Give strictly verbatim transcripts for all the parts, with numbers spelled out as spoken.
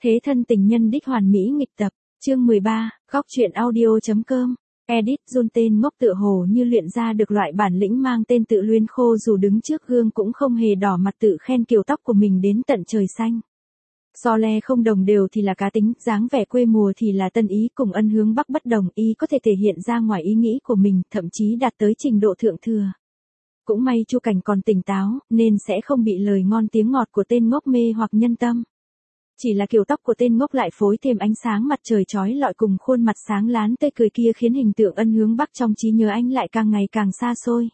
Thế thân tình nhân đích hoàn mỹ nghịch tập, chương mười ba, góc truyện audio.com. Edit John tên ngốc tựa hồ như luyện ra được loại bản lĩnh mang tên tự luyên khô, dù đứng trước gương cũng không hề đỏ mặt tự khen kiểu tóc của mình đến tận trời xanh. So le không đồng đều thì là cá tính, dáng vẻ quê mùa thì là tân ý, cùng ân hướng bắc bất đồng, y có thể thể hiện ra ngoài ý nghĩ của mình, thậm chí đạt tới trình độ thượng thừa. Cũng may Chu Cảnh còn tỉnh táo, nên sẽ không bị lời ngon tiếng ngọt của tên ngốc mê hoặc nhân tâm. Chỉ là kiểu tóc của tên ngốc lại phối thêm ánh sáng mặt trời chói lọi cùng khuôn mặt sáng láng tươi cười kia khiến hình tượng ân hướng bắc trong trí nhớ anh lại càng ngày càng xa xôi.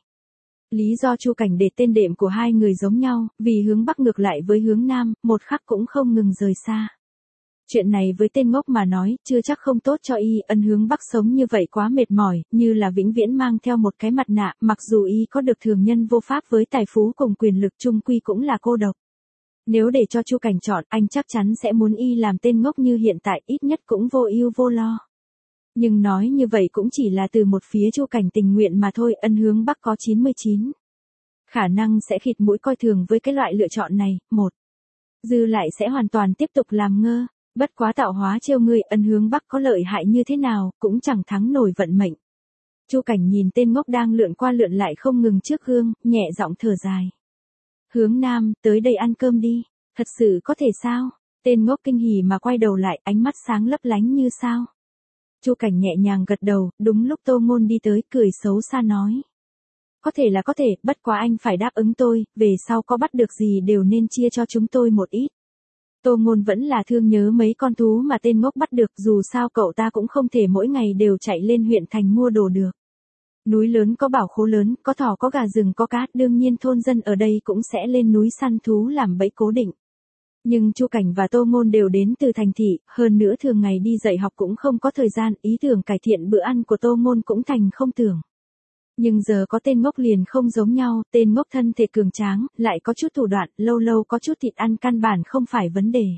Lý do Chu Cảnh để tên đệm của hai người giống nhau, vì hướng bắc ngược lại với hướng nam, một khắc cũng không ngừng rời xa. Chuyện này với tên ngốc mà nói, chưa chắc không tốt cho y, ân hướng bắc sống như vậy quá mệt mỏi, như là vĩnh viễn mang theo một cái mặt nạ, mặc dù y có được thường nhân vô pháp với tài phú cùng quyền lực chung quy cũng là cô độc. Nếu để cho Chu Cảnh chọn, anh chắc chắn sẽ muốn y làm tên ngốc như hiện tại, ít nhất cũng vô ưu vô lo. Nhưng nói như vậy cũng chỉ là từ một phía Chu Cảnh tình nguyện mà thôi, ân hướng bắc có chín mươi chín khả năng sẽ khịt mũi coi thường với cái loại lựa chọn này. Một, dư lại sẽ hoàn toàn tiếp tục làm ngơ, bất quá tạo hóa trêu ngươi, ân hướng bắc có lợi hại như thế nào, cũng chẳng thắng nổi vận mệnh. Chu Cảnh nhìn tên ngốc đang lượn qua lượn lại không ngừng trước gương, nhẹ giọng thở dài. Hướng nam, tới đây ăn cơm đi. Thật sự có thể sao? Tên ngốc kinh hỉ mà quay đầu lại, ánh mắt sáng lấp lánh như sao. Chu Cảnh nhẹ nhàng gật đầu, đúng lúc Tô Ngôn đi tới, cười xấu xa nói. Có thể là có thể, bất quá anh phải đáp ứng tôi, về sau có bắt được gì đều nên chia cho chúng tôi một ít. Tô Ngôn vẫn là thương nhớ mấy con thú mà tên ngốc bắt được, dù sao cậu ta cũng không thể mỗi ngày đều chạy lên huyện thành mua đồ được. Núi lớn có bảo khố lớn, có thỏ có gà rừng có cá, đương nhiên thôn dân ở đây cũng sẽ lên núi săn thú làm bẫy cố định. Nhưng Chu Cảnh và Tô Ngôn đều đến từ thành thị, hơn nữa thường ngày đi dạy học cũng không có thời gian, ý tưởng cải thiện bữa ăn của Tô Ngôn cũng thành không tưởng. Nhưng giờ có tên ngốc liền không giống nhau, tên ngốc thân thể cường tráng, lại có chút thủ đoạn, lâu lâu có chút thịt ăn căn bản không phải vấn đề.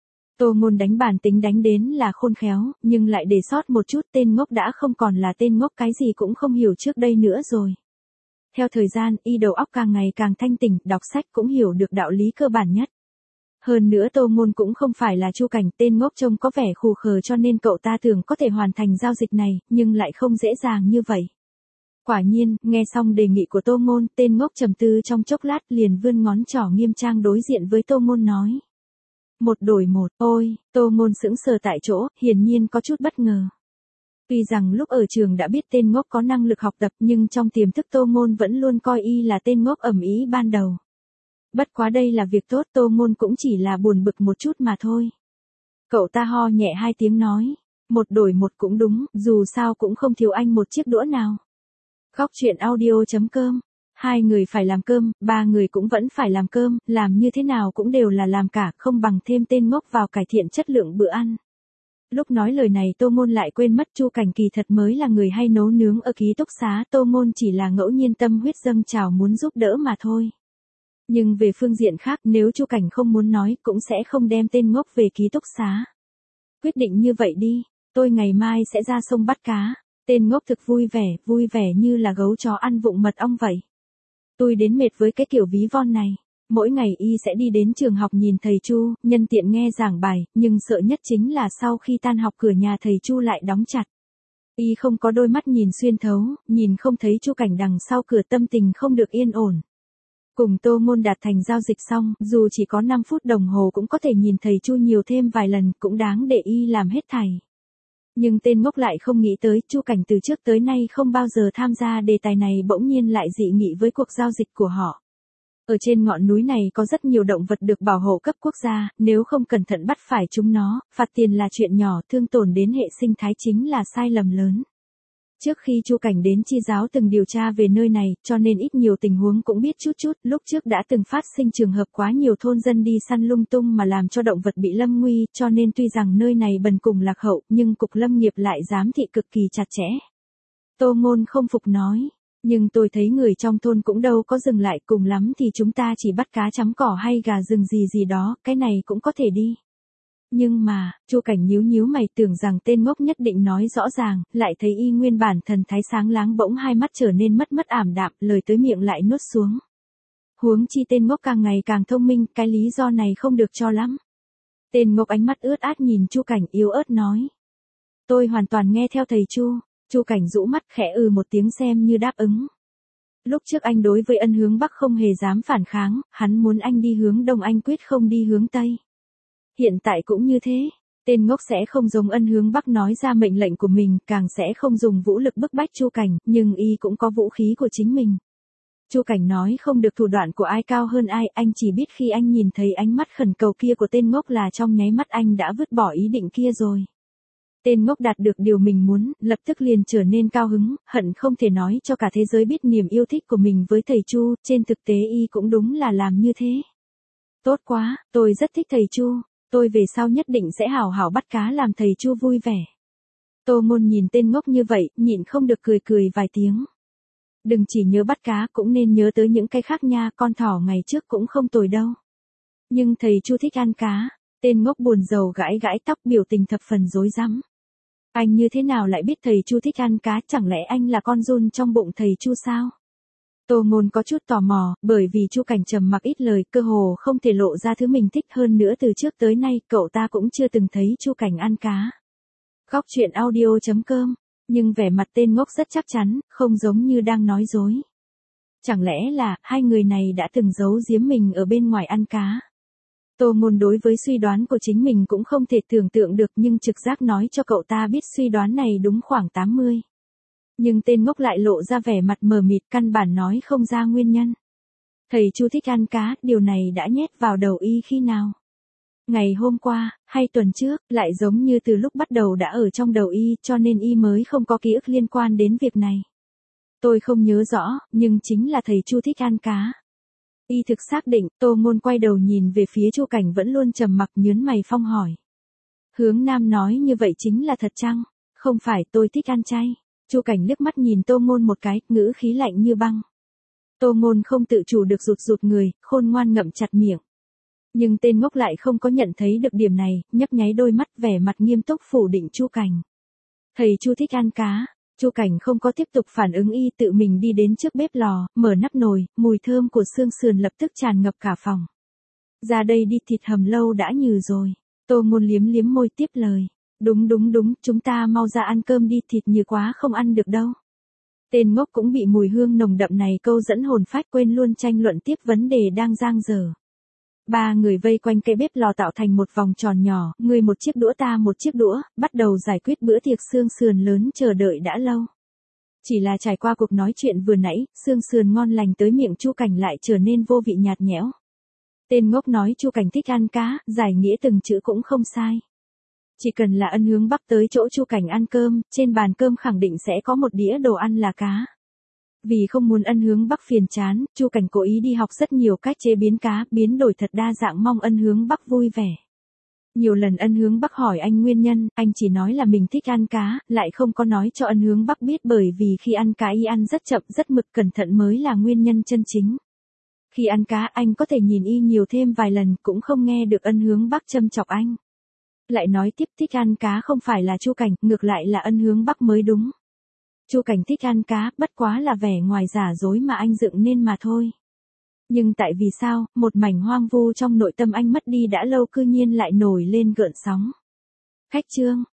Tô Ngôn đánh bản tính đánh đến là khôn khéo, nhưng lại để sót một chút, tên ngốc đã không còn là tên ngốc cái gì cũng không hiểu trước đây nữa rồi. Theo thời gian, y đầu óc càng ngày càng thanh tỉnh, đọc sách cũng hiểu được đạo lý cơ bản nhất. Hơn nữa Tô Ngôn cũng không phải là Chu Cảnh, tên ngốc trông có vẻ khù khờ cho nên cậu ta tưởng có thể hoàn thành giao dịch này, nhưng lại không dễ dàng như vậy. Quả nhiên, nghe xong đề nghị của Tô Ngôn, tên ngốc trầm tư trong chốc lát liền vươn ngón trỏ nghiêm trang đối diện với Tô Ngôn nói. Một đổi một, ôi, Tô Ngôn sững sờ tại chỗ, hiển nhiên có chút bất ngờ. Tuy rằng lúc ở trường đã biết tên ngốc có năng lực học tập nhưng trong tiềm thức Tô Ngôn vẫn luôn coi y là tên ngốc ầm ĩ ban đầu. Bất quá đây là việc tốt, Tô Ngôn cũng chỉ là buồn bực một chút mà thôi. Cậu ta ho nhẹ hai tiếng nói, một đổi một cũng đúng, dù sao cũng không thiếu anh một chiếc đũa nào. Góc truyện audio.com. Hai người phải làm cơm, ba người cũng vẫn phải làm cơm, làm như thế nào cũng đều là làm cả, không bằng thêm tên ngốc vào cải thiện chất lượng bữa ăn. Lúc nói lời này Tô Ngôn lại quên mất Chu Cảnh kỳ thật mới là người hay nấu nướng ở ký túc xá, Tô Ngôn chỉ là ngẫu nhiên tâm huyết dâng trào muốn giúp đỡ mà thôi. Nhưng về phương diện khác, nếu Chu Cảnh không muốn nói, cũng sẽ không đem tên ngốc về ký túc xá. Quyết định như vậy đi, tôi ngày mai sẽ ra sông bắt cá. Tên ngốc thực vui vẻ, vui vẻ như là gấu chó ăn vụng mật ong vậy. Tôi đến mệt với cái kiểu ví von này. Mỗi ngày y sẽ đi đến trường học nhìn thầy Chu, nhân tiện nghe giảng bài, nhưng sợ nhất chính là sau khi tan học cửa nhà thầy Chu lại đóng chặt. Y không có đôi mắt nhìn xuyên thấu, nhìn không thấy Chu Cảnh đằng sau cửa, tâm tình không được yên ổn. Cùng Tô Ngôn đạt thành giao dịch xong, dù chỉ có năm phút đồng hồ cũng có thể nhìn thầy Chu nhiều thêm vài lần, cũng đáng để y làm hết thảy. Nhưng tên ngốc lại không nghĩ tới, Chu Cảnh từ trước tới nay không bao giờ tham gia đề tài này bỗng nhiên lại dị nghị với cuộc giao dịch của họ. Ở trên ngọn núi này có rất nhiều động vật được bảo hộ cấp quốc gia, nếu không cẩn thận bắt phải chúng nó, phạt tiền là chuyện nhỏ, thương tổn đến hệ sinh thái chính là sai lầm lớn. Trước khi Chu Cảnh đến Chi Giáo từng điều tra về nơi này, cho nên ít nhiều tình huống cũng biết chút chút, lúc trước đã từng phát sinh trường hợp quá nhiều thôn dân đi săn lung tung mà làm cho động vật bị lâm nguy, cho nên tuy rằng nơi này bần cùng lạc hậu, nhưng cục lâm nghiệp lại giám thị cực kỳ chặt chẽ. Tô Ngôn không phục nói, nhưng tôi thấy người trong thôn cũng đâu có dừng lại, cùng lắm thì chúng ta chỉ bắt cá chấm cỏ hay gà rừng gì gì đó, cái này cũng có thể đi. Nhưng mà, Chu Cảnh nhíu nhíu mày, tưởng rằng tên ngốc nhất định nói rõ ràng, lại thấy y nguyên bản thần thái sáng láng bỗng hai mắt trở nên mất mất ảm đạm, lời tới miệng lại nuốt xuống. Huống chi tên ngốc càng ngày càng thông minh, cái lý do này không được cho lắm. Tên Ngốc ánh mắt ướt át nhìn Chu Cảnh yếu ớt nói. Tôi hoàn toàn nghe theo thầy Chu. Chu Cảnh rũ mắt khẽ ừ một tiếng xem như đáp ứng. Lúc trước anh đối với Ân Hướng Bắc không hề dám phản kháng, hắn muốn anh đi hướng Đông anh quyết không đi hướng Tây. Hiện tại cũng như thế. Tên Ngốc sẽ không giống Ân Hướng Bắc nói ra mệnh lệnh của mình, càng sẽ không dùng vũ lực bức bách Chu Cảnh, nhưng y cũng có vũ khí của chính mình. Chu Cảnh nói không được thủ đoạn của ai cao hơn ai, anh chỉ biết khi anh nhìn thấy ánh mắt khẩn cầu kia của tên Ngốc là trong nháy mắt anh đã vứt bỏ ý định kia rồi. Tên Ngốc đạt được điều mình muốn, lập tức liền trở nên cao hứng, hận không thể nói cho cả thế giới biết niềm yêu thích của mình với thầy Chu, trên thực tế y cũng đúng là làm như thế. Tốt quá, tôi rất thích thầy Chu, tôi về sau nhất định sẽ hảo hảo bắt cá làm thầy Chu vui vẻ. Tô Ngôn nhìn tên Ngốc như vậy, nhịn không được cười cười vài tiếng. Đừng chỉ nhớ bắt cá, cũng nên nhớ tới những cái khác nha, con thỏ ngày trước cũng không tồi đâu. Nhưng thầy Chu thích ăn cá. Tên Ngốc buồn rầu gãi gãi tóc, biểu tình thập phần rối rắm. Anh như thế nào lại biết thầy Chu thích ăn cá, chẳng lẽ anh là con giun trong bụng thầy Chu sao? Tô Ngôn có chút tò mò, bởi vì Chu Cảnh trầm mặc ít lời, cơ hồ không thể lộ ra thứ mình thích, hơn nữa từ trước tới nay cậu ta cũng chưa từng thấy Chu Cảnh ăn cá. Góc truyện audio chấm com. Nhưng vẻ mặt tên Ngốc rất chắc chắn, không giống như đang nói dối. Chẳng lẽ là hai người này đã từng giấu giếm mình ở bên ngoài ăn cá? Tô Ngôn đối với suy đoán của chính mình cũng không thể tưởng tượng được, nhưng trực giác nói cho cậu ta biết suy đoán này đúng khoảng tám mươi. Nhưng tên Ngốc lại lộ ra vẻ mặt mờ mịt, căn bản nói không ra nguyên nhân. Thầy Chu thích ăn cá, điều này đã nhét vào đầu y khi nào? Ngày hôm qua, hay tuần trước, lại giống như từ lúc bắt đầu đã ở trong đầu y, cho nên y mới không có ký ức liên quan đến việc này. Tôi không nhớ rõ, nhưng chính là thầy Chu thích ăn cá. Y thực xác định. Tô Ngôn quay đầu nhìn về phía Chu Cảnh vẫn luôn trầm mặc, nhớn mày phong hỏi. Hướng Nam nói như vậy chính là thật chăng? Không phải, tôi thích ăn chay. Chu Cảnh liếc mắt nhìn Tô Ngôn một cái, ngữ khí lạnh như băng. Tô Ngôn không tự chủ được rụt rụt người, khôn ngoan ngậm chặt miệng. Nhưng tên Ngốc lại không có nhận thấy được điểm này, nhấp nháy đôi mắt, vẻ mặt nghiêm túc phủ định Chu Cảnh. Thầy Chu thích ăn cá. Chu Cảnh không có tiếp tục phản ứng, y tự mình đi đến trước bếp lò, mở nắp nồi, mùi thơm của xương sườn lập tức tràn ngập cả phòng. Ra đây đi, thịt hầm lâu đã nhừ rồi. Tô Ngôn liếm liếm môi tiếp lời. Đúng đúng đúng, chúng ta mau ra ăn cơm đi, thịt nhừ quá không ăn được đâu. Tên Ngốc cũng bị mùi hương nồng đậm này câu dẫn hồn phách, quên luôn tranh luận tiếp vấn đề đang giang dở. Ba người vây quanh cây bếp lò tạo thành một vòng tròn nhỏ, người một chiếc đũa ta một chiếc đũa, bắt đầu giải quyết bữa tiệc xương sườn lớn chờ đợi đã lâu. Chỉ là trải qua cuộc nói chuyện vừa nãy, xương sườn ngon lành tới miệng Chu Cảnh lại trở nên vô vị nhạt nhẽo. Tên Ngốc nói Chu Cảnh thích ăn cá, giải nghĩa từng chữ cũng không sai. Chỉ cần là Ân Hướng Bắc tới chỗ Chu Cảnh ăn cơm, trên bàn cơm khẳng định sẽ có một đĩa đồ ăn là cá. Vì không muốn Ân Hướng Bắc phiền chán, Chu Cảnh cố ý đi học rất nhiều cách chế biến cá, biến đổi thật đa dạng, mong Ân Hướng Bắc vui vẻ. Nhiều lần Ân Hướng Bắc hỏi anh nguyên nhân, anh chỉ nói là mình thích ăn cá, lại không có nói cho Ân Hướng Bắc biết bởi vì khi ăn cá y ăn rất chậm rất mực, cẩn thận mới là nguyên nhân chân chính. Khi ăn cá anh có thể nhìn y nhiều thêm vài lần cũng không nghe được Ân Hướng Bắc châm chọc anh. Lại nói tiếp, thích ăn cá không phải là Chu Cảnh, ngược lại là Ân Hướng Bắc mới đúng. Chu Cảnh thích ăn cá, bất quá là vẻ ngoài giả dối mà anh dựng nên mà thôi. Nhưng tại vì sao, một mảnh hoang vu trong nội tâm anh mất đi đã lâu cư nhiên lại nổi lên gợn sóng. Khách trương,